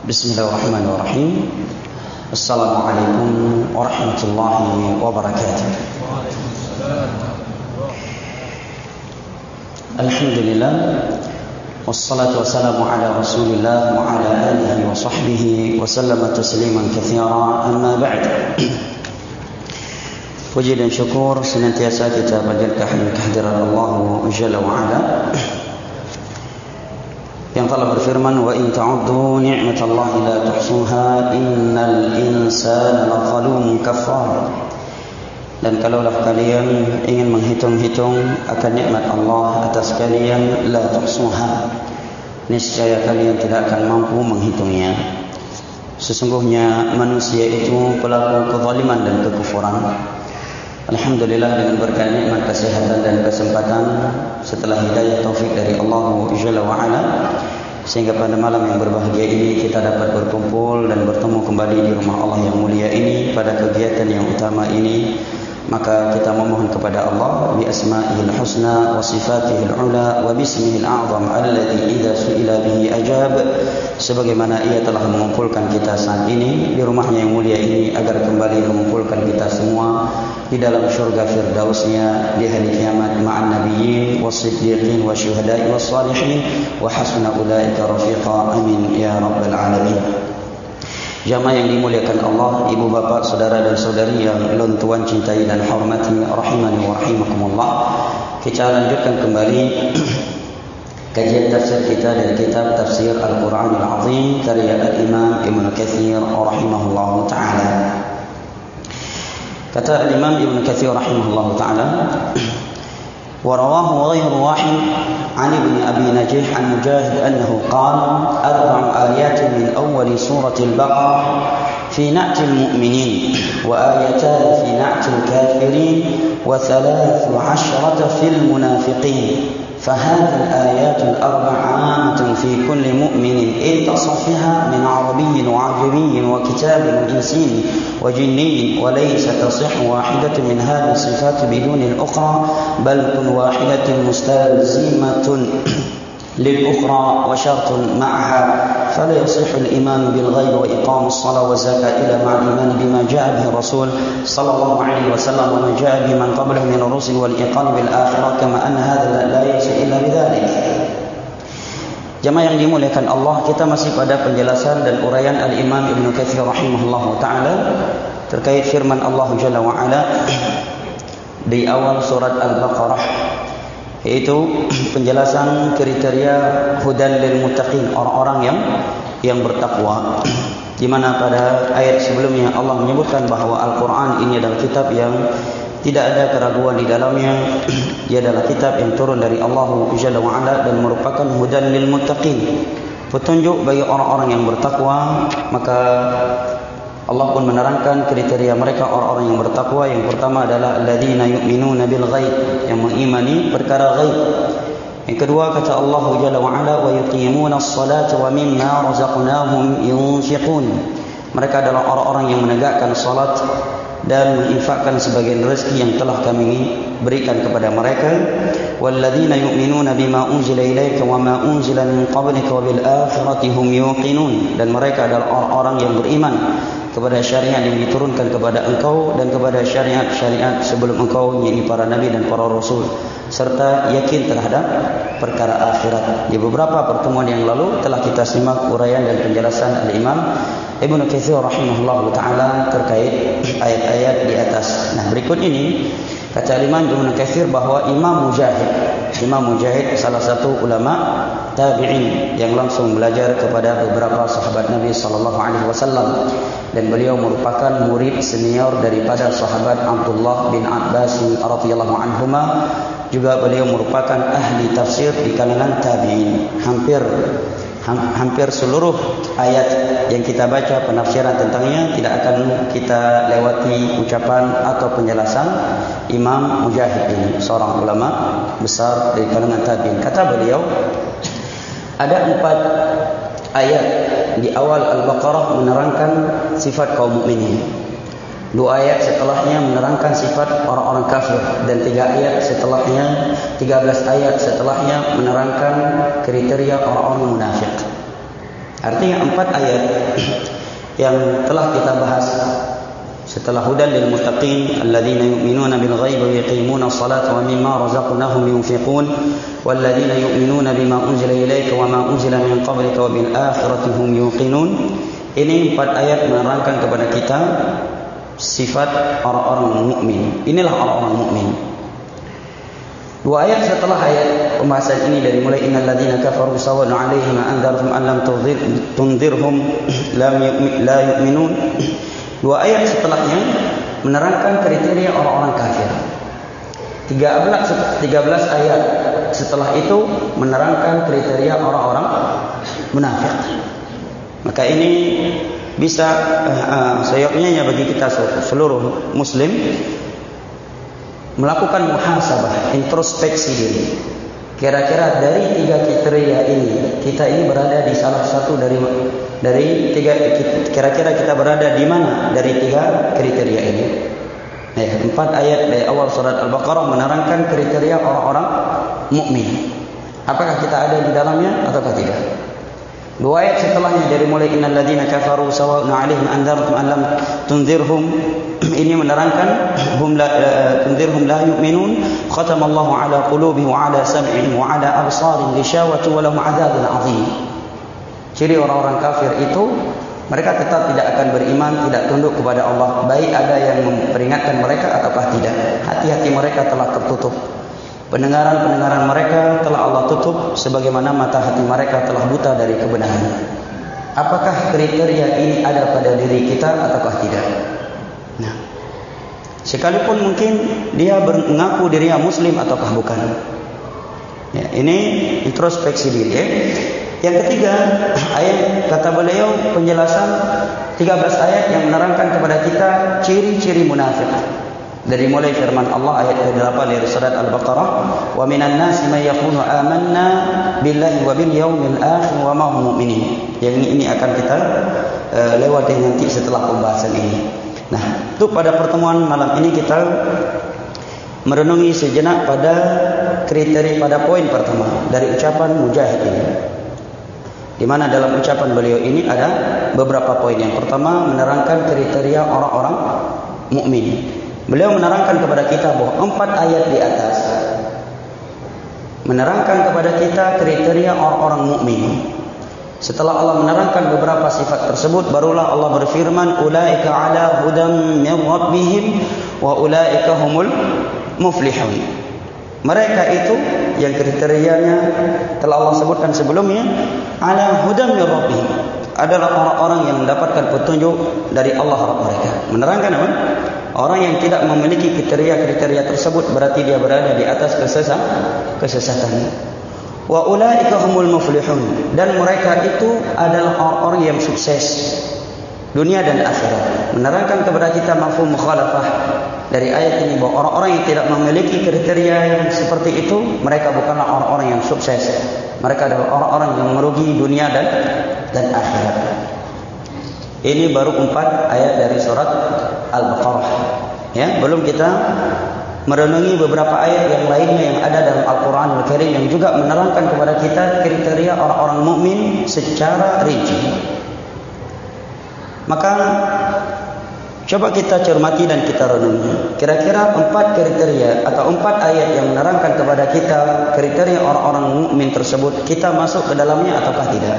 Bismillahirrahmanirrahim. Assalamualaikum warahmatullahi wabarakatuh. Alhamdulillah, wassalatu wassalamu ala Rasulillah wa ala alihi wa sahbihi wa sallama tasliman katsira. Amma ba'd. Puji dan syukur senantiasa kita panjatkan kehadiran Allah Jalla wa Ala yang telah berfirman, wa in ta'uddu ni'matallahi la tuhsuha innal insana lazalumun kafar. Dan kalaulah kalian ingin menghitung-hitung akan nikmat Allah atas kalian, la tuhsuha, niscaya kalian tidak akan mampu menghitungnya. Sesungguhnya manusia itu pelaku kezaliman dan kekufuran. Alhamdulillah, dengan berkat nikmat kesehatan dan kesempatan setelah hidayah taufik dari Allah Jalla wa Ala, sehingga pada malam yang berbahagia ini kita dapat berkumpul dan bertemu kembali di rumah Allah yang mulia ini pada kegiatan yang utama ini. Maka kita memohon kepada Allah bi asma'ihil husna wa sifatihil ula wa bismihil a'zam alladhi idza su'ila bihi ajab, sebagaimana ia telah mengumpulkan kita saat ini di rumahnya yang mulia ini agar kembali mengumpulkan kita semua di dalam syurga firdausnya di hari kiamat ma'an nabiyyin was-siddiqin wasyuhada'i was-salihin wa hasuna ulaika rafiqa. Amin ya rabbal alamin. Jamaah yang dimuliakan Allah, ibu bapa, saudara dan saudari yang elon tuan cintai dan hormati, rahimani wa rahimakumullah. Kita lanjutkan kembali kajian tafsir kita dari kitab Tafsir Al-Quranul Azim karya Al-Imam Ibn Katsir rahimahullah ta'ala. Kata Al-Imam Ibn Katsir rahimahullah ta'ala, ورواه غير واحد عن ابن أبي نجيح عن مجاهد أنه قال 4 آيات من أول سورة البقرة في نعت المؤمنين وآيتان في نعت الكافرين و13 في المنافقين، فهذه الآيات ال4 عامة في كل مؤمن اتصفها من عربي وعجمي وكتاب وإنسي وجني، وليس تصح واحدة من هذه الصفات بدون الأخرى، بل كل واحدة مستلزمة للأخرى وشرط معها، فلا يصح الإيمان بالغيب وإقام الصلاة والزكاة إلا مع الإيمان بما جاء به الرسول صلى الله عليه وسلم وما جاء به من قبله من الرسل والإيقان بالآخرة، كما أن هذا لا يصح إلا بذلك. Jamaah yang dimuliakan Allah, kita masih pada penjelasan dan uraian Al-Imam Ibn Katsir rahimahullah ta'ala terkait firman Allah Jalla wa Ala di awal surat Al-Baqarah, yaitu penjelasan kriteria hudan lil muttaqin, orang-orang yang bertakwa. Di mana pada ayat sebelumnya Allah menyebutkan bahwa Al-Quran ini adalah kitab yang tidak ada keraguan di dalamnya. Dia adalah kitab yang turun dari Allah Jalla wa Ala dan merupakan hudan lil muttaqin, petunjuk bagi orang-orang yang bertakwa. Maka Allah pun menerangkan kriteria mereka orang-orang yang bertakwa. Yang pertama adalah alladzina yu'minuna bil ghaib, yang mengimani perkara ghaib. Yang kedua kata Allah Jalla wa Ala, wa yuqimuna as-salata wa mimma razaqnahum yunfiqun, mereka adalah orang-orang yang menegakkan salat dan menginfakkan sebagian rezeki yang telah kami berikan kepada mereka. Walladzina yu'minuna bima unzila ilaika wa ma unzila min qablika wa bil akhirati hum yuqinun, dan mereka adalah orang-orang yang beriman kepada syariat yang diturunkan kepada engkau dan kepada syariat-syariat sebelum engkau, yakni para nabi dan para rasul, serta yakin terhadap perkara akhirat. Di beberapa pertemuan yang lalu telah kita simak uraian dan penjelasan Al-Imam Ibn Katsir rahimahullah ta'ala terkait ayat-ayat di atas. Nah, berikut ini kata Imam Ibn Katsir bahwa Imam Mujahid salah satu ulama tabi'in yang langsung belajar kepada beberapa sahabat Nabi sallallahu alaihi wasallam, dan beliau merupakan murid senior daripada sahabat Abdullah bin Abbas radhiyallahu anhuma. Juga beliau merupakan ahli tafsir di kalangan tabi'in. Hampir seluruh ayat yang kita baca penafsiran tentangnya tidak akan kita lewati ucapan atau penjelasan Imam Mujahid ini, seorang ulama besar dari kalangan tabi'in. Kata beliau, ada 4 ayat di awal Al-Baqarah menerangkan sifat kaum mukminin. 2 ayat setelahnya menerangkan sifat orang-orang kafir, dan 13 ayat setelahnya menerangkan kriteria orang-orang munafik. Artinya 4 ayat yang telah kita bahas setelah hudan lil muttaqin alladzina yu'minuna bil ghaibi wa yuqimuna as-salata wa mimma razaqnahum yunfiqun walladzina yu'minuna bima unzila ilayka wa ma unzila min qablika wa bil akhirati hum yuqinun. Ini 4 ayat menerangkan kepada kita sifat orang-orang mukmin. Inilah orang-orang mukmin. 2 ayat setelah ayat pembahasan ini dari mulai innal ladzina kafaru sawa'un 'alaihim anzartum am lam tunzirhum la yu'minun. 2 ayat setelahnya menerangkan kriteria orang-orang kafir. 13 ayat setelah itu menerangkan kriteria orang-orang munafik. Maka ini bisa seyogyanya bagi kita seluruh muslim melakukan muhasabah, introspeksi diri. Kira-kira dari 3 kriteria ini kita ini berada di salah satu dari 3, kira-kira kita berada di mana dari 3 kriteria ini. 4 ayat dari awal surat Al-Baqarah menerangkan kriteria orang-orang mukmin. Apakah kita ada di dalamnya ataukah tidak? 2 ayat setelahnya dari mulai innal ladzina kafaru sawa'un 'alaihim anzartum am lam tunzirhum, ini menerangkan tunzirhum la yu'minun khatamallahu 'ala qulubihim wa 'ala sam'ihim wa 'ala absarihim ghishawatun wa lahum 'adzabun 'adzim. Ciri orang-orang kafir itu mereka tetap tidak akan beriman, tidak tunduk kepada Allah, baik ada yang memperingatkan mereka ataukah tidak. Hati-hati mereka telah tertutup. Pendengaran mereka telah Allah tutup, sebagaimana mata hati mereka telah buta dari kebenaran. Apakah kriteria ini ada pada diri kita ataukah tidak? Nah, sekalipun mungkin dia mengaku dirinya muslim ataukah bukan. Ya, ini introspeksi diri. Yang ketiga, ayat kata beliau penjelasan 13 ayat yang menerangkan kepada kita ciri-ciri munafik. Dari mulai firman Allah ayat ke-8 dari surat Al-Baqarah, wa minan nasi may yaqulu amanna billahi wa bil yaumil akhir wa ma hum mu'minin. Yang ini akan kita lewati nanti setelah pembahasan ini. Nah, untuk pada pertemuan malam ini kita merenungi sejenak pada kriteria pada poin pertama dari ucapan Mujahid ini. Di mana dalam ucapan beliau ini ada beberapa poin. Yang pertama menerangkan kriteria orang-orang mukmin. Beliau menerangkan kepada kita bahwa 4 ayat di atas menerangkan kepada kita kriteria orang-orang mukmin. Setelah Allah menerangkan beberapa sifat tersebut, barulah Allah berfirman, ulaika ala hudam min rabbihim wa ulaika humul muflihun. Mereka itu yang kriterianya telah Allah sebutkan sebelumnya, ala hudam min rabbihim, adalah orang-orang yang mendapatkan petunjuk dari Allah Rabb mereka. Menerangkan apa? Orang yang tidak memiliki kriteria-kriteria tersebut berarti dia berada di atas kesesatan. Wa ulaika humul muflihun, dan mereka itu adalah orang-orang yang sukses dunia dan akhirat. Menerangkan kepada kita mafhum mukhalafah dari ayat ini bahwa orang-orang yang tidak memiliki kriteria yang seperti itu mereka bukanlah orang-orang yang sukses. Mereka adalah orang-orang yang merugi dunia dan akhirat. Ini baru 4 ayat dari surat Al-Baqarah. Ya, belum kita merenungi beberapa ayat yang lainnya yang ada dalam Al-Quran Al-Karim yang juga menerangkan kepada kita kriteria orang-orang mukmin secara rinci. Maka coba kita cermati dan kita renungi. Kira-kira 4 kriteria atau 4 ayat yang menerangkan kepada kita kriteria orang-orang mukmin tersebut, kita masuk ke dalamnya ataukah tidak?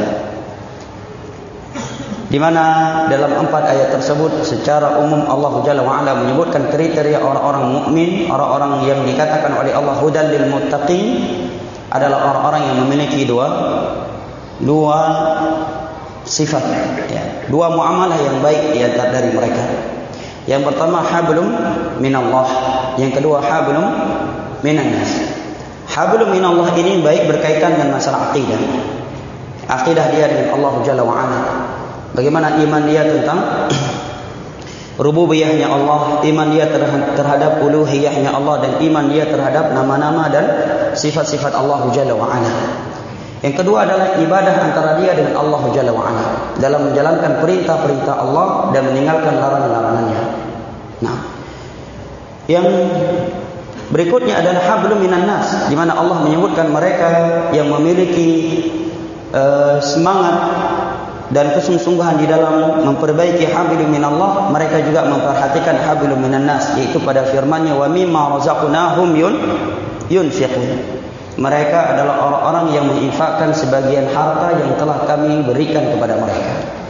Di mana dalam 4 ayat tersebut secara umum Allah Jalla wa Ala menyebutkan kriteria orang-orang mukmin, orang-orang yang dikatakan oleh Allah hudal lil muttaqin adalah orang-orang yang memiliki dua sifat, ya, 2 muamalah yang baik di antara dari mereka. Yang pertama hablum minallah, yang kedua hablum minannas. Hablum minallah ini baik berkaitan dengan masalah akidah. Akidah dia dengan Allah Jalla wa Ala. Bagaimana iman dia tentang rububiyahnya Allah, iman dia terhadap uluhiyahnya Allah, dan iman dia terhadap nama-nama dan sifat-sifat Allah Jalla wa Ala. Yang kedua adalah ibadah antara dia dengan Allah Jalla wa Ala dalam menjalankan perintah-perintah Allah dan meninggalkan larangan-larangannya. Nah, yang berikutnya adalah hablum minan nas, di mana Allah menyebutkan mereka yang memiliki semangat dan kesungguhan di dalam memperbaiki hablum minallah, mereka juga memperhatikan hablum minan nas, yaitu pada firman-Nya wa mimma razaqnahum yunfiqun. Mereka adalah orang-orang yang menginfakkan sebagian harta yang telah kami berikan kepada mereka.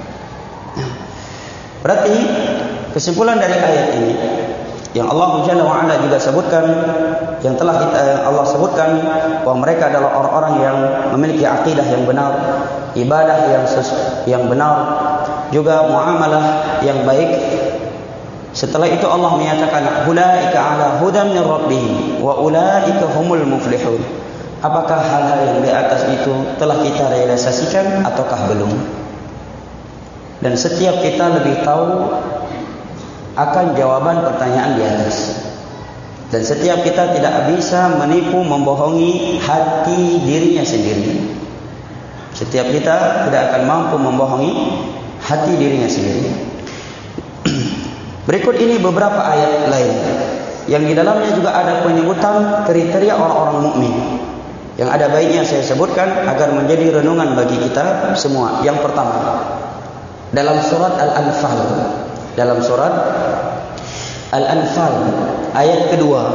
Berarti kesimpulan dari ayat ini yang Allah Jalla wa Ala juga sebutkan, yang telah Allah sebutkan, bahwa mereka adalah orang-orang yang memiliki akidah yang benar, ibadah yang benar, juga muamalah yang baik. Setelah itu Allah menyatakan ulaika ala hudan min rabbihim wa ulaika humul muflihun. Apakah hal-hal yang di atas itu telah kita realisasikan ataukah belum? Dan setiap kita lebih tahu akan jawaban pertanyaan di atas. Dan setiap kita tidak bisa menipu, membohongi hati dirinya sendiri. Setiap kita tidak akan mampu membohongi hati dirinya sendiri. Berikut ini beberapa ayat lain yang di dalamnya juga ada penyebutan kriteria orang-orang mukmin. Yang ada baiknya saya sebutkan agar menjadi renungan bagi kita semua. Yang pertama, dalam surat Al-Anfal, dalam surat Al-Anfal ayat kedua.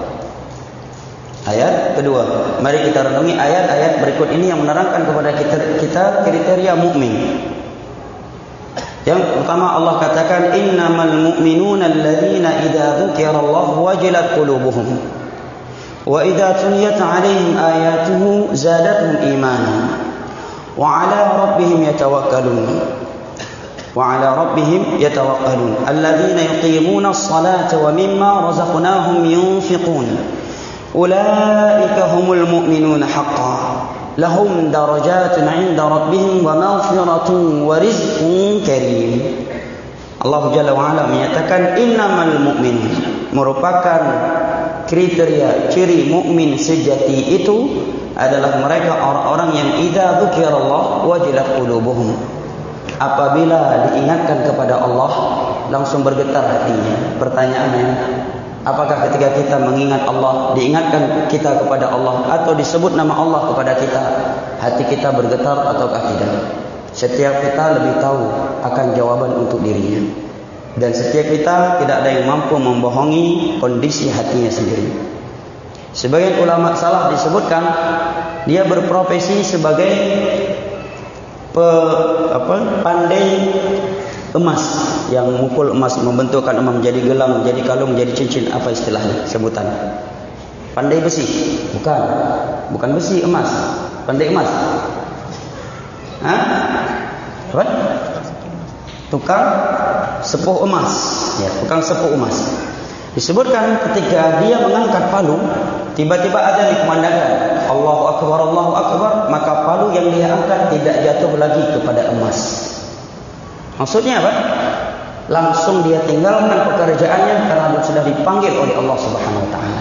Ayat kedua. Mari kita renungi ayat-ayat berikut ini yang menerangkan kepada kita kriteria mukmin. Yang pertama Allah katakan innamal mu'minuna alladzina idza dzukirallahu wajilat qulubuhum wa idza tuliyat 'alaihim ayatuhu zadatuhum imanan wa 'ala rabbihim yatawakkalun. وعلى ربهم يتوكلون الذين يقيمون الصلاة ومما رزقناهم ينفقون أولئك هم المؤمنون حقا لهم درجات عند ربهم ومغفرة ورزق كريم. Allah Jalla wa Ala menyatakan innamal mu'minun, merupakan kriteria ciri mukmin sejati itu adalah mereka orang-orang yang idza dzukirallah wajilat qulubuhum. Apabila diingatkan kepada Allah langsung bergetar hatinya. Pertanyaannya, apakah ketika kita mengingat Allah, diingatkan kita kepada Allah atau disebut nama Allah kepada kita, hati kita bergetar ataukah tidak? Setiap kita lebih tahu akan jawaban untuk dirinya. Dan setiap kita tidak ada yang mampu membohongi kondisi hatinya sendiri. Sebagian ulama salaf disebutkan dia berprofesi sebagai pandai emas, yang memukul emas, membentukkan emas menjadi gelang, menjadi kalung, menjadi cincin. Apa istilahnya, sebutan? Pandai besi? Bukan besi, emas. Pandai emas. Apa? Tukang sepuh emas. Ya, tukang sepuh emas. Disebutkan ketika dia mengangkat palu, tiba-tiba ada dikumandangkan Allahu Akbar, Allahu Akbar, maka palu yang dia angkat tidak jatuh lagi kepada emas. Maksudnya apa? Langsung dia tinggalkan pekerjaannya karena sudah dipanggil oleh Allah Subhanahu wa taala.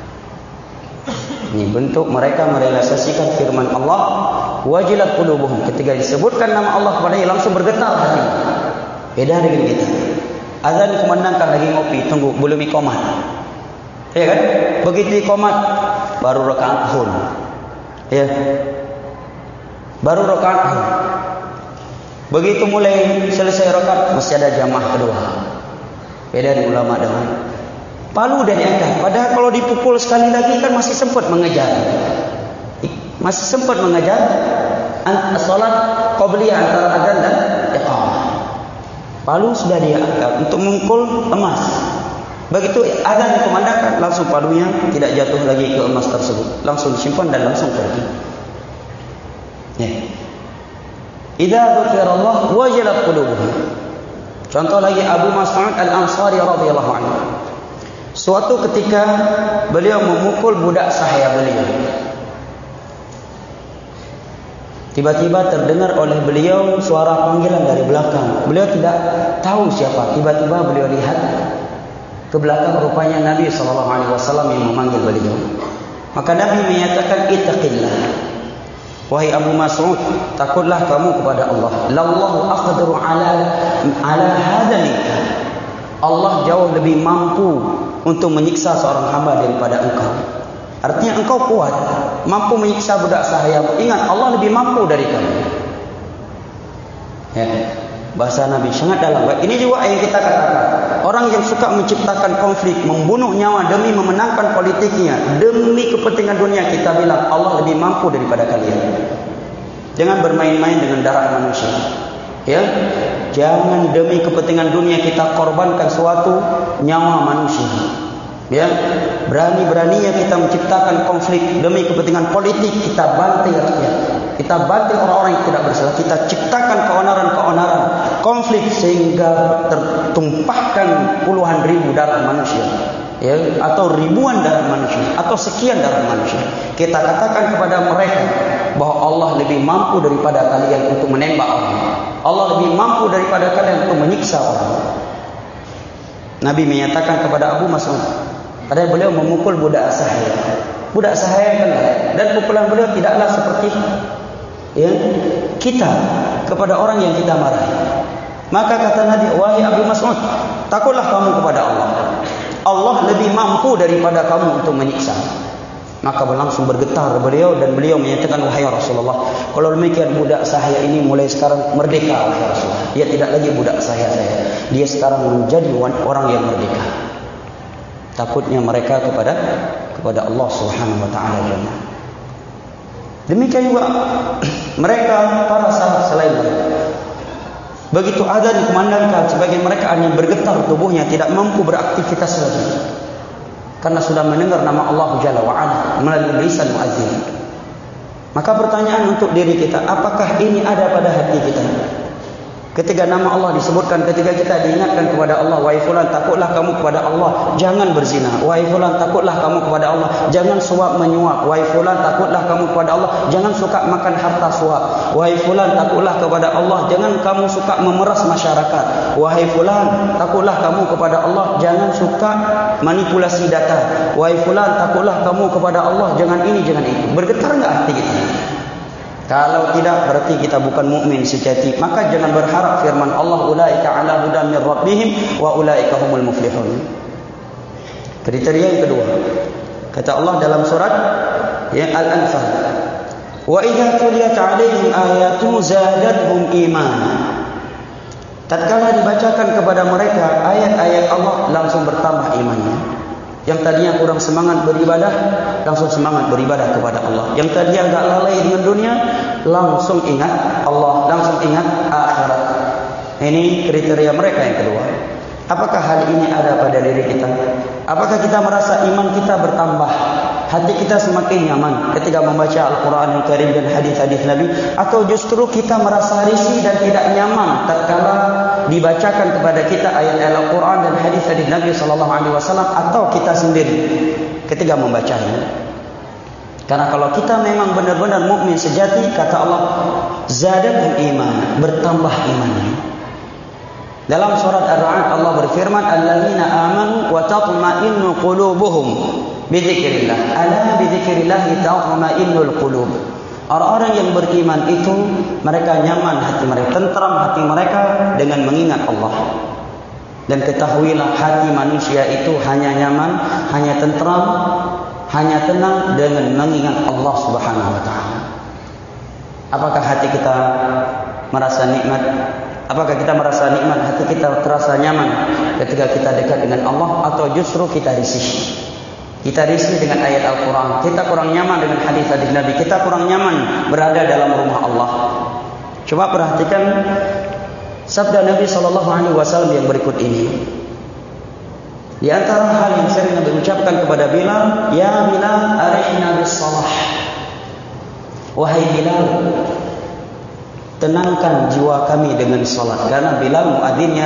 Ini bentuk mereka merealisasikan firman Allah, wajilat qulubuhum. Ketika disebutkan nama Allah kepadanya langsung bergetar hati. Beda dengan kita. Azan dikumandangkan lagi ngopi, tunggu belum iqamah. Ya kan? Begitu iqamah baru rakaat zuhur. Ya. Baru rakaat zuhur. Begitu mulai selesai rakaat masih ada jamaah kedua. Beda dengan ulama dahulu. Palu dan diangkat. Padahal kalau dipukul sekali lagi kan masih sempat mengejar. Masih sempat mengejar salat qabliyah antara azan dan iqamah. Palu sudah dia angkat untuk memukul emas. Begitu azan dikumandangkan, langsung palunya tidak jatuh lagi ke emas tersebut, langsung disimpan dan langsung pergi. Ya. Idza dzukirallah wajilat qulubuhum. Contoh lagi Abu Mas'ud Al-Ansari radhiyallahu anhu. Suatu ketika beliau memukul budak sahaya beliau. Tiba-tiba terdengar oleh beliau suara panggilan dari belakang. Beliau tidak tahu siapa. Tiba-tiba beliau lihat ke belakang, rupanya Nabi SAW yang memanggil beliau. Maka Nabi menyatakan ittaqillah. Wahai Abu Mas'ud, takutlah kamu kepada Allah. Lallahu aqdiru ala hadza minka. Allah jauh lebih mampu untuk menyiksa seorang hamba daripada engkau. Artinya engkau kuat, mampu menyiksa budak sahaya. Ingat, Allah lebih mampu dari kamu. Ya. Bahasa Nabi sangat dalam. Ini juga yang kita katakan. Orang yang suka menciptakan konflik, membunuh nyawa demi memenangkan politiknya, demi kepentingan dunia, kita bilang Allah lebih mampu daripada kalian. Jangan bermain-main dengan darah manusia. Ya, jangan demi kepentingan dunia kita korbankan suatu nyawa manusia. Ya, berani-beraninya kita menciptakan konflik demi kepentingan politik, kita bantai rakyat. Kita bantai orang-orang yang tidak bersalah. Kita ciptakan keonaran-keonaran, konflik sehingga tertumpahkan puluhan ribu darah manusia, ya, atau ribuan darah manusia, atau sekian darah manusia. Kita katakan kepada mereka bahwa Allah lebih mampu daripada kalian untuk menembak orang. Allah lebih mampu daripada kalian untuk menyiksa orang. Nabi menyatakan kepada Abu Mas'ud, padahal beliau memukul budak sahaya. Budak sahaya kan, dan pukulan beliau tidaklah seperti kita kepada orang yang kita marahi. Maka kata Nabi, wahai Abu Mas'ud, takutlah kamu kepada Allah. Allah lebih mampu daripada kamu untuk menyiksa. Maka langsung bergetar beliau, dan beliau menyatakan, wahai Rasulullah, kalau demikian budak sahaya ini mulai sekarang merdeka, wahai Rasulullah. Dia tidak lagi budak sahaya saya. Dia sekarang menjadi orang yang merdeka. Takutnya mereka kepada Allah Subhanahu wa taala. Demikian juga mereka para sahabat selain mereka. Begitu azan dikumandangkan, sebagian mereka hanya bergetar tubuhnya, tidak mampu beraktivitas lagi. Karena sudah mendengar nama Allah Jalla wa Ala melalui lisan muadzin. Maka pertanyaan untuk diri kita, apakah ini ada pada hati kita? Ketika nama Allah disebutkan, ketika kita diingatkan kepada Allah, wahai fulan, takutlah kamu kepada Allah, jangan berzina. Wahai fulan, takutlah kamu kepada Allah, jangan suap menyuap. Wahai fulan, takutlah kamu kepada Allah, jangan suka makan harta suap. Wahai fulan, takutlah kepada Allah, jangan kamu suka memeras masyarakat. Wahai fulan, takutlah kamu kepada Allah, jangan suka manipulasi data. Wahai fulan, takutlah kamu kepada Allah, jangan ini, jangan itu. Bergetar enggak hati kita? Kalau tidak, berarti kita bukan mukmin sejati. Maka jangan berharap firman Allah, ulaika ala hudan min rabbihim wa ulaika humul muflihun. Kriteria yang kedua, kata Allah dalam surat Al-Anfal, wa idza tuliyat 'alaihim ayatu zadatuhum imana. Tatkala dibacakan kepada mereka ayat-ayat Allah, langsung bertambah imannya. Yang tadinya kurang semangat beribadah, langsung semangat beribadah kepada Allah. Yang tadinya agak lalai dengan dunia, langsung ingat Allah, langsung ingat akhirat. Ini kriteria mereka yang kedua. Apakah hal ini ada pada diri kita? Apakah kita merasa iman kita bertambah, hati kita semakin nyaman ketika membaca Al-Quran Al-Karim dan hadis-hadis Nabi? Atau justru kita merasa risih dan tidak nyaman tatkala dibacakan kepada kita ayat Al-Quran dan hadis-hadis Nabi SAW, atau kita sendiri ketika membacanya? Karena kalau kita memang benar-benar mukmin sejati, kata Allah, zadatuhum iman, bertambah imannya. Dalam surat Ar-Ra'd Allah berfirman, alladzina amanu wa tatma'innu qulubuhum bidzikrillah. Ala bidzikrillah tatma'innul qulub. Orang-orang yang beriman itu mereka nyaman hati mereka, tentram hati mereka dengan mengingat Allah. Dan ketahuilah, hati manusia itu hanya nyaman, hanya tentram, hanya tenang dengan mengingat Allah Subhanahu wa taala. Apakah hati kita merasa nikmat? Apakah kita merasa nikmat, hati kita terasa nyaman ketika kita dekat dengan Allah, atau justru kita risih? Kita risih dengan ayat Al-Quran, kita kurang nyaman dengan hadis-hadis Nabi, kita kurang nyaman berada dalam rumah Allah. Coba perhatikan sabda Nabi SAW yang berikut ini. Di antara hal yang sering Nabi ucapkan kepada Bilal, ya Bilal, arihna bis salah. Wahai Bilal, tenangkan jiwa kami dengan salat. Karena Bilal muadzinnya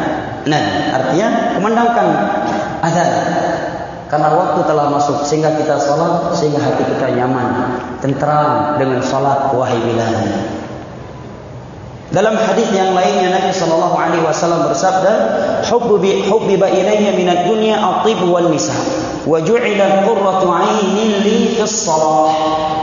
artinya kumandangkan azan. Karena waktu telah masuk, sehingga kita salat, sehingga hati kita nyaman, tentram dengan salat, wahai Bilal. Dalam hadis yang lainnya Nabi SAW bersabda, hubbiba ilayya minad dunya at-tib wal nisa wa ju'ila qurratu 'ainin li fis salah.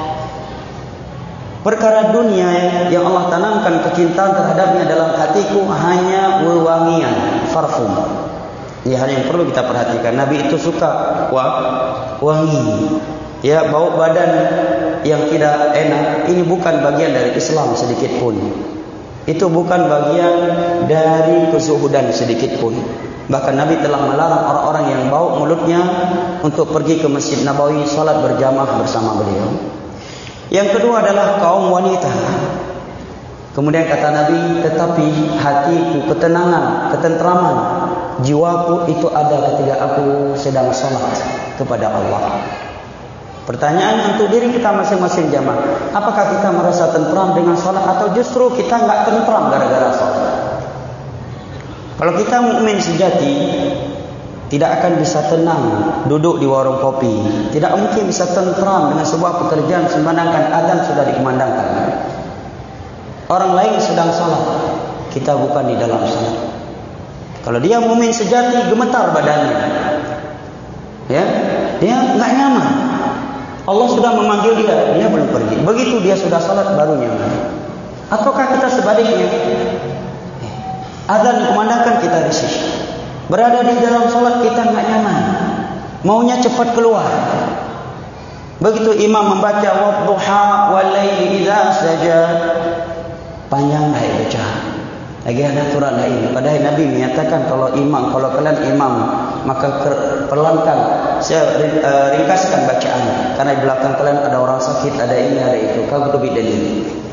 Perkara dunia yang Allah tanamkan kecintaan terhadapnya dalam hatiku hanya wewangian, parfum. Ini hal yang perlu kita perhatikan. Nabi itu suka wangi. Ya, bau badan yang tidak enak ini bukan bagian dari Islam sedikit pun. Itu bukan bagian dari kezuhudan sedikit pun. Bahkan Nabi telah melarang orang-orang yang bau mulutnya untuk pergi ke Masjid Nabawi salat berjamaah bersama beliau. Yang kedua adalah kaum wanita. Kemudian kata Nabi, tetapi hatiku, ketenangan, ketentraman, jiwaku itu ada ketika aku sedang salat kepada Allah. Pertanyaan untuk diri kita masing-masing jamaah, apakah kita merasa tentram dengan salat atau justru kita enggak tentram gara-gara salat? Kalau kita mukmin sejati, tidak akan bisa tenang duduk di warung kopi, tidak mungkin bisa tentram dengan sebuah pekerjaan semandangkan azan sudah dikumandangkan. Orang lain sedang salat, kita bukan di dalam salat. Kalau dia mukmin sejati, gemetar badannya, ya, dia enggak nyaman. Allah sudah memanggil dia, dia belum pergi. Begitu dia sudah salat baru nyaman. Ataukah kita sebaliknya? Azan dikumandangkan kita risih. Berada di dalam salat kita enggak nyaman. Maunya cepat keluar. Begitu imam membaca wadduha wal laili idza saja, panjang dah baca. Lagi ada aturan lain. Padahal Nabi menyatakan kalau kalian imam, maka perlahankan, saya ringkaskan bacaan. Karena di belakang kalian ada orang sakit, ada ini, ada itu. Kau lebih dari ini.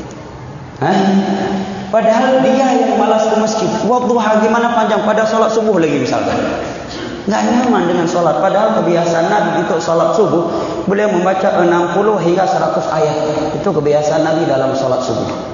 Padahal dia yang malas ke masjid. Wadduha gimana panjang? Pada salat subuh lagi misalkan. Enggak nyaman dengan salat. Padahal kebiasaan Nabi untuk salat subuh, beliau membaca 60 hingga 100 ayat. Itu kebiasaan Nabi dalam salat subuh.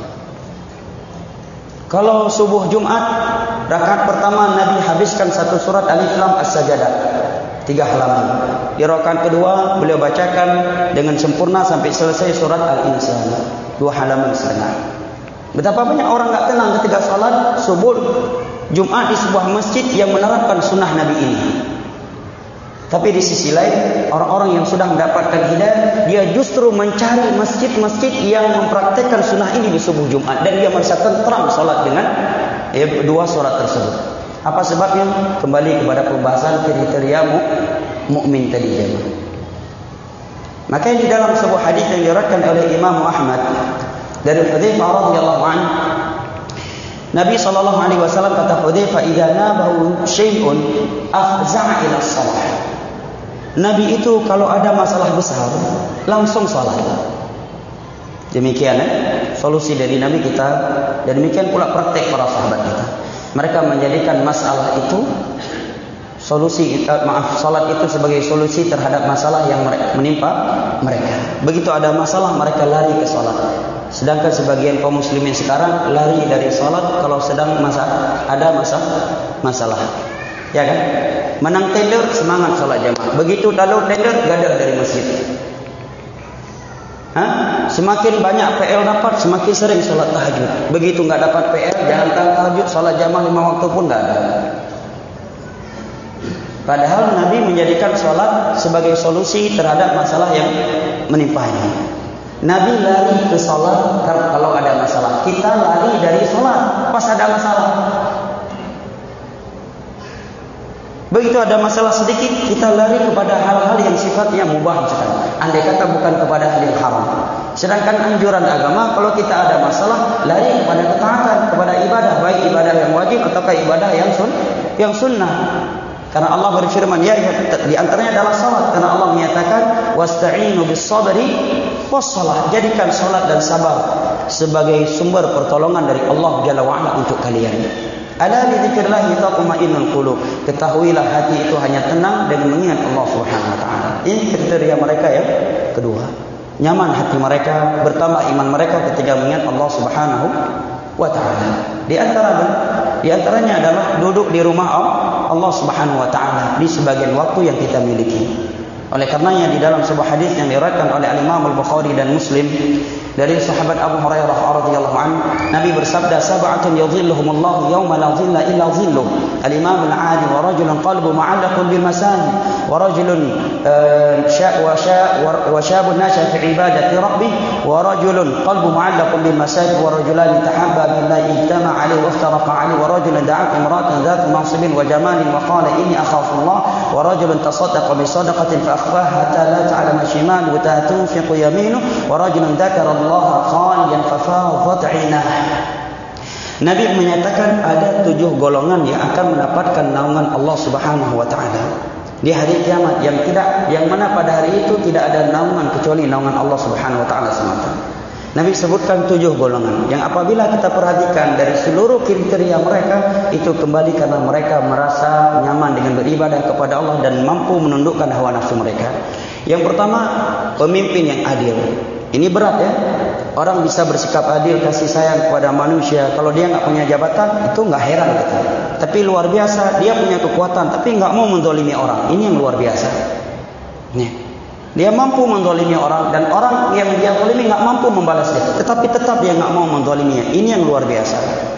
Kalau subuh Jumat, rakaat pertama Nabi habiskan satu surat Alif Lam As-Sajadah, 3 halaman. Di rakaat kedua beliau bacakan dengan sempurna sampai selesai surat Al-Insan, 2 halaman setengah. Betapa banyak orang enggak tenang ketika salat subuh Jumat di sebuah masjid yang menerapkan sunnah Nabi ini. Tapi di sisi lain, orang-orang yang sudah mendapatkan hidayah, dia justru mencari masjid-masjid yang mempraktikkan sunnah ini di subuh Jumat, dan dia merasa tentram salat dengan 2 surat tersebut. Apa sebabnya? Kembali kepada pembahasan kriteria mukmin tadi jemaah. Maka di dalam sebuah hadis yang diriwayatkan oleh Imam Ahmad dari Hudzaifah radhiyallahu anhu, Nabi SAW kata Hudzaifah, idza nabahu syai'un afza'a ila shalah. Nabi itu kalau ada masalah besar langsung salat. Demikian solusi dari Nabi kita, dan demikian pula praktek para sahabat kita. Mereka menjadikan masalah itu salat itu sebagai solusi terhadap masalah yang menimpa mereka. Begitu ada masalah mereka lari ke salat. Sedangkan sebagian kaum muslimin sekarang lari dari salat kalau sedang ada masalah. Ya kan? Menang tender semangat salat jamaah. Begitu lalu tender gadah dari masjid. Semakin banyak PL dapat, semakin sering salat tahajud. Begitu enggak dapat PL, jangan tahajud, salat jamaah 5 waktu pun enggak ada. Padahal Nabi menjadikan salat sebagai solusi terhadap masalah yang menimpanya. Nabi lari ke salat kalau ada masalah. Kita lari dari salat pas ada masalah. Begitu ada masalah sedikit, kita lari kepada hal-hal yang sifatnya mubah sekali. Andai kata bukan kepada hal yang haram. Sedangkan anjuran agama, kalau kita ada masalah, lari kepada ketaatan, kepada ibadah, baik ibadah yang wajib ataukah ibadah yang sunnah. Karena Allah berfirman, ya, di antaranya adalah salat. Karena Allah menyatakan, wasta'inu bis sabri was salat. Jadikan salat dan sabar sebagai sumber pertolongan dari Allah Jalla wa Ala untuk kalian. Ala bi dzikrillah tatma'innul qulub. Ketahuilah hati itu hanya tenang dengan mengingat Allah Subhanahu wa taala. Ini kriteria mereka yang kedua. Nyaman hati mereka, bertambah iman mereka ketika mengingat Allah Subhanahu wa taala. Di antaranya adalah duduk di rumah Allah Subhanahu wa taala di sebagian waktu yang kita miliki. Oleh karenanya di dalam sebuah hadis yang diriwayatkan oleh Imam Al-Bukhari dan Muslim dari sahabat Abu Hurairah radhiyallahu anhu, Nabi bersabda, sab'atun yadhilluhumullahu yawma la dhilla illa dhilluh, al-imam al-'alim wa rajulun qalbu mu'allaqun bil masajid wa rajulun wa syabun nasha fi ibadati rabbih wa rajulun qalbu mu'allaqun bil masajid wa rajulani tahabba billahi ijtama'a 'alayhi wa iftaraqa 'alayhi wa rajulun da'a imra'atan dhatu mansibin wa jamalin wa qala inni akhafu Allah wa rajulun tasaddaqa bi sadaqatin fa akhfaha hatta la ta'lama shimaluhu wa tunfiqu yaminuhu wa rajulun dzakara Allah khaliyan fa fadat 'ainah. Nabi menyatakan ada 7 golongan yang akan mendapatkan naungan Allah Subhanahu wa taala di hari kiamat, yang mana pada hari itu tidak ada naungan kecuali naungan Allah Subhanahu wa taala semata. Nabi sebutkan 7 golongan yang apabila kita perhatikan dari seluruh kriteria mereka, itu kembali karena mereka merasa nyaman dengan beribadah kepada Allah dan mampu menundukkan hawa nafsu mereka. Yang pertama, pemimpin yang adil. Ini berat ya. Orang bisa bersikap adil, kasih sayang kepada manusia. Kalau dia nggak punya jabatan, itu nggak heran gitu. Tapi luar biasa, dia punya kekuatan, tapi nggak mau menzalimi orang. Ini yang luar biasa. Nih, dia mampu menzalimi orang, dan orang yang dia zalimi nggak mampu membalas dia. Tetapi tetap dia nggak mau menzaliminya. Ini yang luar biasa.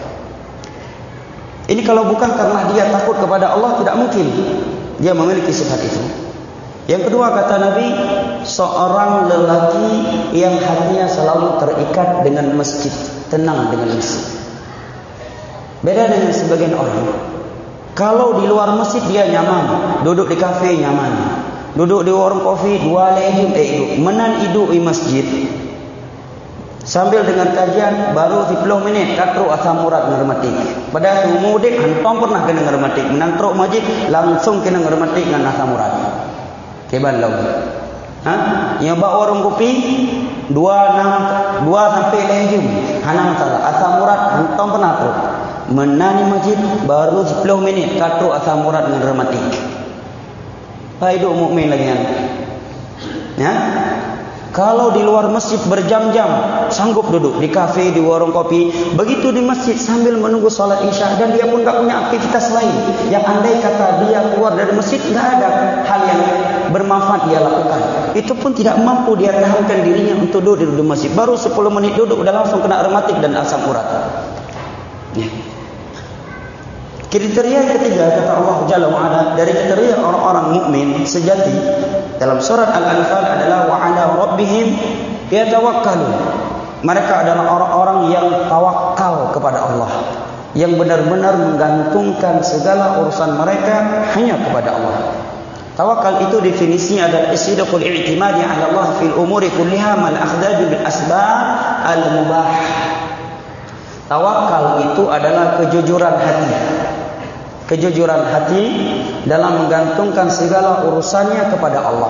Ini kalau bukan karena dia takut kepada Allah, tidak mungkin dia memiliki sifat itu. Yang kedua, kata Nabi, seorang lelaki yang hatinya selalu terikat dengan masjid, tenang dengan masjid. Beda dengan sebagian orang. Kalau di luar masjid dia nyaman, duduk di kafe nyaman, duduk di warung kopi 2 lejum menan hidup di masjid. Sambil dengan kajian baru 10 minit katru asam urat ngermatik. Pada mudik hantam pernah kena ngermatik, menantruk masjid langsung kena ngermatik dengan asam urat. Keban lagu. Nyoba warung kopi 2 sampai lejum. Hana masalah. Asam urat hantam pernah tu. Menani masjid baru 10 minit katru asam urat dengan rematik. Hidup mukmin lagi kan. Ya. Kalau di luar masjid berjam-jam sanggup duduk di kafe, di warung kopi, begitu di masjid sambil menunggu salat Isya, dan dia pun tak punya aktivitas lain. Yang andai kata dia keluar dari masjid, tidak ada hal yang bermanfaat dia lakukan. Itu pun tidak mampu dia tahankan dirinya untuk duduk di masjid. Baru 10 menit duduk sudah langsung kena rematik dan asam urat. Ya. Kriteria yang ketiga, kata Allah Jalla wa'ala, dari kriteria orang-orang mukmin sejati dalam surat Al-Anfal adalah wa'ala rabbihim yatawakkalun. Mereka adalah orang-orang yang tawakal kepada Allah, yang benar-benar menggantungkan segala urusan mereka hanya kepada Allah. Tawakal itu definisinya adalah isydaqul i'timadi 'ala Allah fil umuri kulliha mal akhdaju bil asbab al-mubah. Tawakal itu adalah kejujuran hati. Kejujuran hati dalam menggantungkan segala urusannya kepada Allah.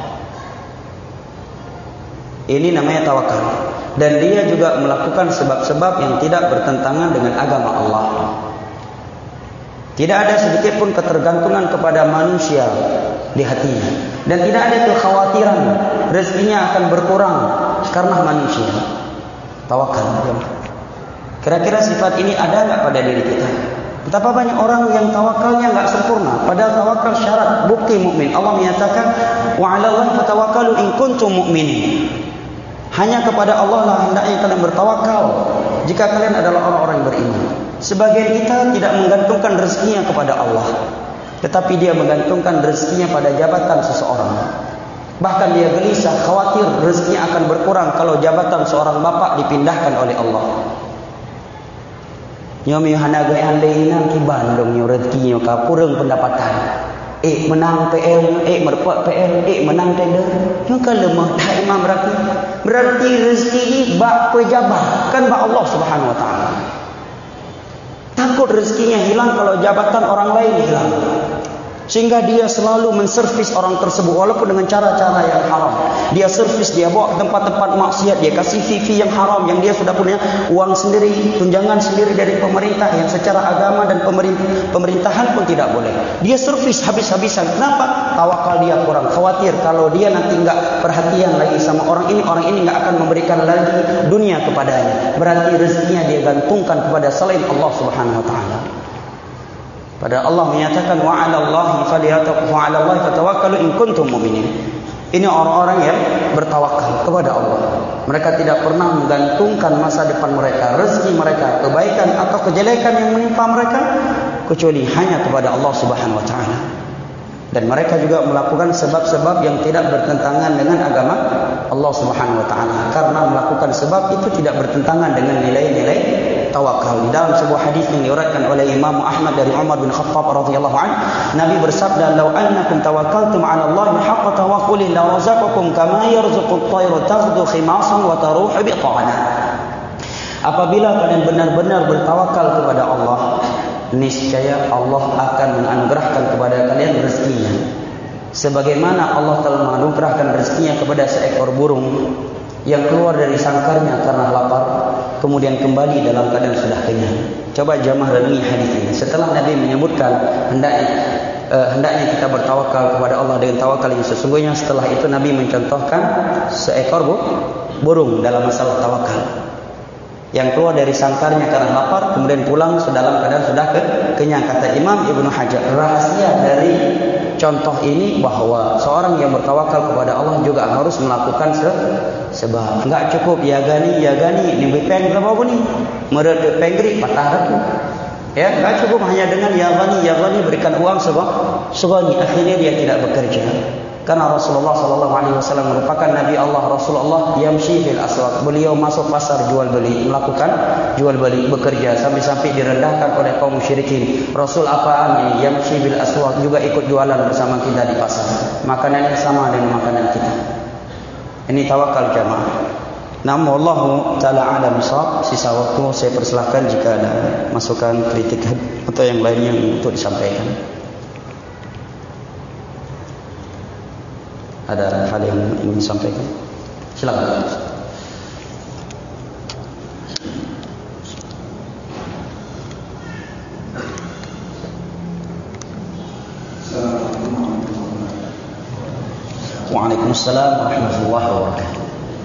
Ini namanya tawakal. Dan dia juga melakukan sebab-sebab yang tidak bertentangan dengan agama Allah. Tidak ada sedikit pun ketergantungan kepada manusia di hatinya. Dan tidak ada kekhawatiran rezekinya akan berkurang karena manusia. Tawakal. Kira-kira sifat ini ada enggak pada diri kita? Betapa banyak orang yang tawakalnya enggak sempurna. Padahal tawakal syarat bukti mukmin. Allah menyatakan wa 'alallahi fatawakkalu in kuntum mu'minin. Hanya kepada Allah lah hendaknya kalian bertawakal jika kalian adalah orang-orang yang beriman. Sebagian kita tidak menggantungkan rezekinya kepada Allah, tetapi dia menggantungkan rezekinya pada jabatan seseorang. Bahkan dia gelisah, khawatir rezekinya akan berkurang kalau jabatan seorang bapa dipindahkan oleh Allah. Nyomi hanaga andainan ki Bandung nyo rezekinya ka kurang pendapatan. Menang PL, merpot PL, menang tender. Nyo ka lemah dah imam berarti. Berarti rezeki bak pejabat kan bak Allah Subhanahu wa taala. Takut rezekinya hilang kalau jabatan orang lain hilang. Sehingga dia selalu menservis orang tersebut walaupun dengan cara-cara yang haram. Dia servis, dia bawa ke tempat-tempat maksiat, dia kasih fee yang haram yang dia sudah punya uang sendiri, tunjangan sendiri dari pemerintah yang secara agama dan pemerintahan pun tidak boleh. Dia servis habis-habisan. Kenapa? Tawakal dia kurang. Khawatir kalau dia nanti enggak perhatian lagi sama orang ini enggak akan memberikan lagi dunia kepadanya. Berarti rezekinya dia gantungkan kepada selain Allah Subhanahu wa taala. Padahal Allah menyatakan wa 'alallahi fatawakkalu in kuntum mu'minin. Ini orang-orang yang bertawakal kepada Allah. Mereka tidak pernah menggantungkan masa depan mereka, rezeki mereka, kebaikan atau kejelekan yang menimpa mereka kecuali hanya kepada Allah Subhanahu wa taala. Dan mereka juga melakukan sebab-sebab yang tidak bertentangan dengan agama Allah Subhanahu wa taala. Karena melakukan sebab itu tidak bertentangan dengan nilai-nilai tawakal. Di dalam sebuah hadis yang diriwayatkan oleh Imam Ahmad dari Umar bin Khattab radhiyallahu anhu, Nabi bersabda, "Law annakum tawakkaltum 'ala Allah haqqa tawakkulihi la razaqakum kama yarzuqu at-tayru taghdu khimasan wa taruhu biqana." Apabila kalian benar-benar bertawakal kepada Allah, niscaya Allah akan menganugerahkan kepada kalian rezekinya. Sebagaimana Allah telah menganugerahkan rezekinya kepada seekor burung yang keluar dari sangkarnya karena lapar, kemudian kembali dalam keadaan sudah kenyang. Coba jamaah renungi hadis ini. Setelah Nabi menyebutkan hendaknya kita bertawakal kepada Allah dengan tawakal yang sesungguhnya, setelah itu Nabi mencontohkan seekor burung dalam masalah tawakal yang keluar dari sangkarnya karena lapar, kemudian pulang dalam keadaan sudah kenyang. Kata Imam Ibnu Hajar, rahasia dari contoh ini bahwa seorang yang bertawakal kepada Allah juga harus melakukan sebab. Enggak cukup ya gani ni bepeng berapa ni merede pengri patah hati. Ya, enggak cukup hanya dengan ya gani berikan uang segani, akhirnya dia tidak bekerja. Karena Rasulullah SAW merupakan Nabi Allah, Rasulullah yamshi fil aswaq. Beliau masuk pasar jual beli, melakukan jual beli, bekerja sampai-sampai direndahkan oleh kaum musyrikin. Rasul apaan ini? Yamshi bil aswaq, juga ikut jualan bersama kita di pasar. Makanannya sama dengan makanan kita. Ini tawakal jamaah. Namun wallahu taala alam bisawab. Sisa waktu saya persilahkan jika ada masukan, kritik atau yang lainnya untuk disampaikan. Ada hal yang ingin disampaikan? Silakan. Waalaikumsalam warahmatullahi wabarakatuh.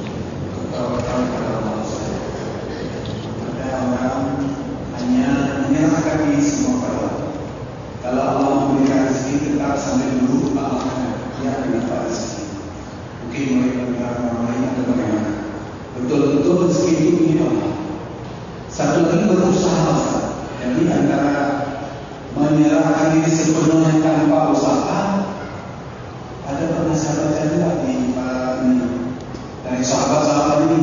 Hanya menyerahkan diri semua pada Allah. Kalau Allah memberikan rezeki, tetap sampai dulu Allah yang dapat rezeki. Mungkin mereka orang lain atau bagaimana. Betul-betul rezeki itu milik Allah. Satu lagi berusaha. Jadi antara menyerahkan diri sepenuhnya tanpa usaha, ada pernah saya baca juga dari sahabat-sahabat ini.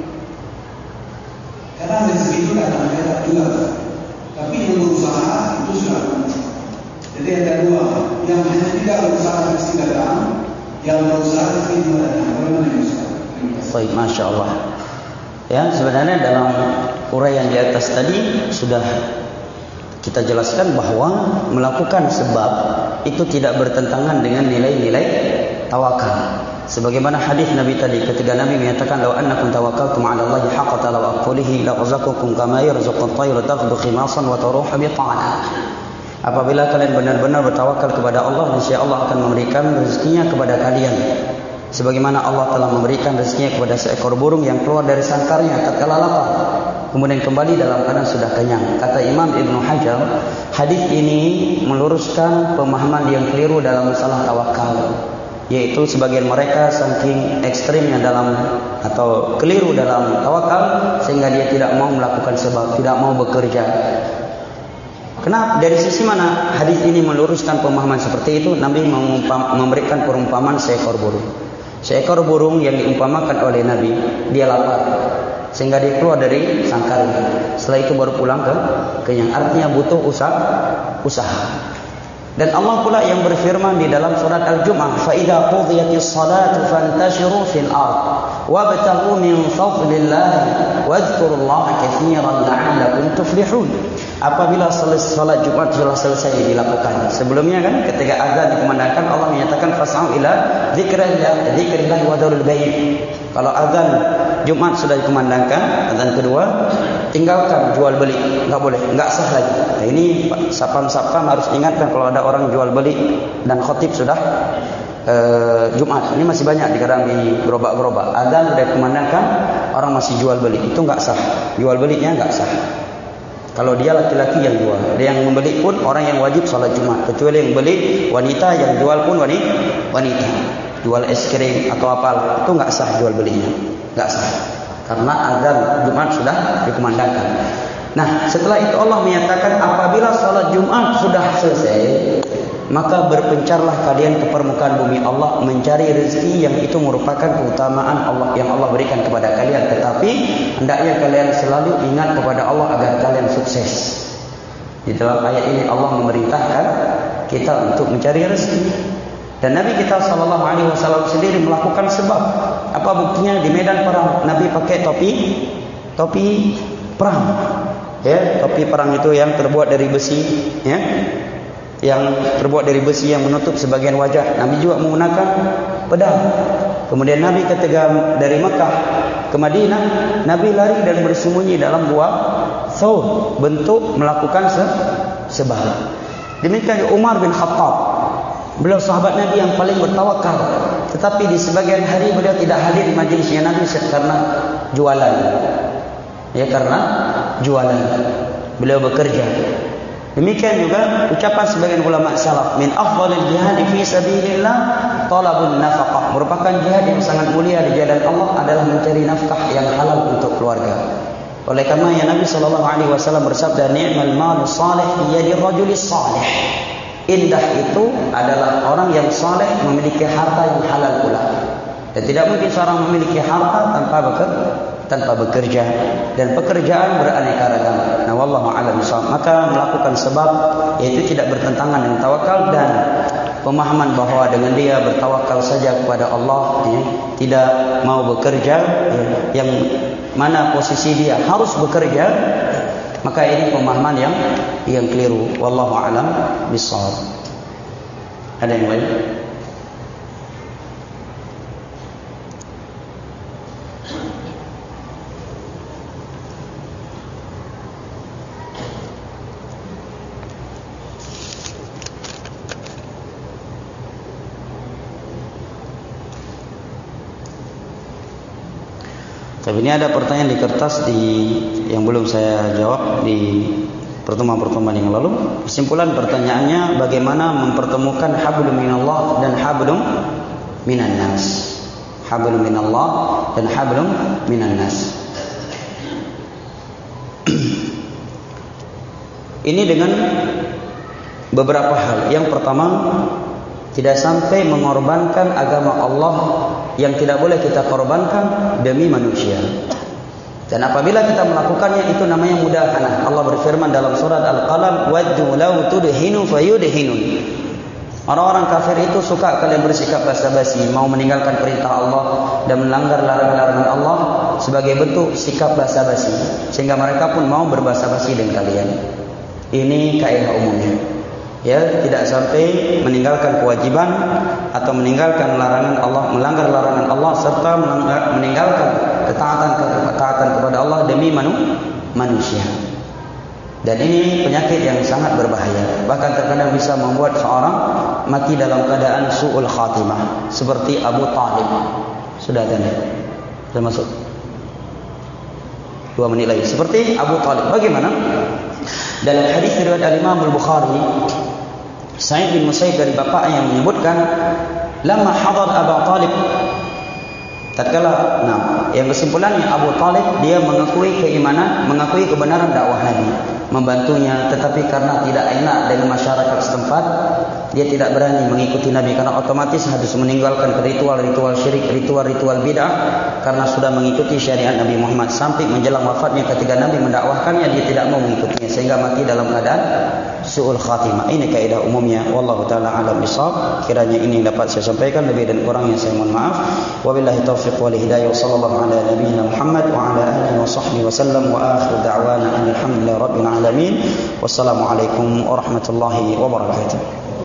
Karena rezeki itu datang juga, tapi yang berusaha itu sudah. Jadi ada dua, yang hanya tidak berusaha mesti datang, yang berusaha rezeki juga datang. Bagaimana ya Ustaz? Baik, masya Allah. Ya, sebenarnya dalam uraian di atas tadi sudah kita jelaskan bahwa melakukan sebab itu tidak bertentangan dengan nilai-nilai tawakal. Sebagaimana hadis Nabi tadi ketika Nabi menyatakan law annakum tawakkaltum 'ala Allahi haqqa tawakkulihi la razaqakum kama yarzuqu at-tayru taghdu khimasan wa taruhu bita'ana. Apabila kalian benar-benar bertawakal kepada Allah, insya Allah akan memberikan rezekinya kepada kalian. Sebagaimana Allah telah memberikan rezekinya kepada seekor burung yang keluar dari sangkarnya tatkala lapar, kemudian kembali dalam keadaan sudah kenyang. Kata Imam Ibnu Hajar, hadis ini meluruskan pemahaman yang keliru dalam masalah tawakal. Yaitu sebagian mereka saking ekstrimnya dalam atau keliru dalam tawakal sehingga dia tidak mau melakukan sebab, tidak mau bekerja. Kenapa? Dari sisi mana hadis ini meluruskan pemahaman seperti itu? Nabi memberikan perumpamaan seekor burung. Seekor burung yang diumpamakan oleh Nabi, dia lapar sehingga dia keluar dari sangkarnya. Setelah itu baru pulang ke kenyang. Artinya butuh usaha. Dan Allah pula yang berfirman di dalam surat Al-Jumu'ah, "Fa idza qudiyatis salatu fantashiru fil ard wabtaghu min fadlillah wadhkurullaha katsiran la'allakum tuflihun." Apabila salat Jumat telah selesai dilakukan. Sebelumnya kan ketika azan dikumandangkan Allah menyatakan fas'au ila dzikrillah wa dzarul bai'. Kalau azan Jumat sudah dikumandangkan, azan kedua, tinggalkan jual beli, enggak boleh, enggak sah lagi. Nah, ini sapam-sapam harus ingatkan kalau ada orang jual beli dan khotib sudah Jumat. Ini masih banyak di kadang di gerobak-gerobak. Azan sudah dikumandangkan, orang masih jual beli, itu enggak sah. Jual belinya enggak sah. Kalau dia laki-laki yang jual, dia yang membeli pun orang yang wajib salat Jumat. Kecuali yang beli wanita, yang jual pun wanita. Jual es krim atau apa, itu enggak sah jual belinya. Enggak sah. Karena azan Jumat sudah dikumandangkan. Nah, setelah itu Allah menyatakan apabila salat Jumat sudah selesai, maka berpencarlah kalian ke permukaan bumi Allah mencari rezeki yang itu merupakan keutamaan Allah yang Allah berikan kepada kalian. Tetapi hendaknya kalian selalu ingat kepada Allah agar kalian sukses. Di dalam ayat ini Allah memerintahkan kita untuk mencari rezeki. Dan Nabi kita SAW sendiri melakukan sebab. Apa buktinya? Di medan perang Nabi pakai topi perang. Ya, topi perang itu yang terbuat dari besi, ya. Yang terbuat dari besi yang menutup sebagian wajah. Nabi juga menggunakan pedang. Kemudian Nabi ketika dari Mekah ke Madinah, Nabi lari dan bersembunyi dalam buah thawr, bentuk melakukan sebal. Demikian Umar bin Khattab, beliau sahabat Nabi yang paling bertawakal, tetapi di sebagian hari beliau tidak hadir di majlisnya Nabi karena jualan. Ya, karena jualan. Beliau bekerja. Demikian juga ucapan sebagian ulama salaf, min afdhalil jihad fi sabilillah talabun nafaqah. Merupakan jihad yang sangat mulia di jalan Allah adalah mencari nafkah yang halal untuk keluarga. Oleh karena Nabi sallallahu alaihi wasallam bersabda, ni'mal malu salih bi yadi rajulis salih. Indah itu adalah orang yang saleh memiliki harta yang halal pula. Dan tidak mungkin seorang memiliki harta tanpa bekerja, dan pekerjaan beraneka ragam. Nah, wallahu a'lam bishawab. Maka melakukan sebab yaitu tidak bertentangan dengan tawakal, dan pemahaman bahwa dengan dia bertawakal saja kepada Allah, ya, tidak mau bekerja, ya, yang mana posisi dia harus bekerja, maka ini pemahaman yang keliru. Wallahu a'lam bishawab. Ada yang lain? Tapi ini ada pertanyaan di kertas yang belum saya jawab di pertemuan-pertemuan yang lalu. Kesimpulan pertanyaannya, bagaimana mempertemukan hablum minallah dan hablum minan nas. Hablum minallah dan hablum minan nas. Ini dengan beberapa hal. Yang pertama, tidak sampai mengorbankan agama Allah yang tidak boleh kita korbankan demi manusia. Dan apabila kita melakukannya, itu namanya mudahanah. Allah berfirman dalam surat Al-Qalam, waddu law tudhinu fayudhinun. Orang-orang kafir itu suka kalian bersikap basa-basi, mau meninggalkan perintah Allah dan melanggar larangan-larangan Allah sebagai bentuk sikap basa-basi, sehingga mereka pun mau berbasa-basi dengan kalian. Ini kaidah umumnya. Ya, tidak sampai meninggalkan kewajiban atau meninggalkan larangan Allah, melanggar larangan Allah, serta meninggalkan ketaatan kepada Allah demi manusia. Dan ini penyakit yang sangat berbahaya. Bahkan terkadang bisa membuat seorang mati dalam keadaan su'ul khatimah, seperti Abu Talib. Sudah tanda? Sudah masuk? 2 menit lagi. Seperti Abu Talib. Bagaimana? Dalam hadis riwayat Al-Imam Al-Bukhari, Sa'id bin Musayyib dari bapaknya yang menyebutkan, lama hadar Abu Talib, tatkala, yang kesimpulannya Abu Talib dia mengakui keimanan, mengakui kebenaran dakwah Nabi, membantunya, tetapi karena tidak enak dengan masyarakat setempat, dia tidak berani mengikuti Nabi, karena otomatis harus meninggalkan ritual-ritual syirik, ritual-ritual bid'ah, karena sudah mengikuti syariat Nabi Muhammad. Sampai menjelang wafatnya ketika Nabi mendakwahkannya, dia tidak mau mengikutinya, sehingga mati dalam keadaan su'ul khatimah. Ini kaidah umumnya. Wallahu ta'ala a'lam bishawab. Kiranya ini dapat saya sampaikan, lebih dan kurangnya saya mohon maaf. Wabillahi taufiq wal hidayah. Sallallahu ala nabiyyina Muhammad wa ala alihi wa sahbihi wa sallam, wa akhiru da'wana alhamdulillahi rabbil alamin. Wassalamualaikum warahmatullahi wabarakatuh.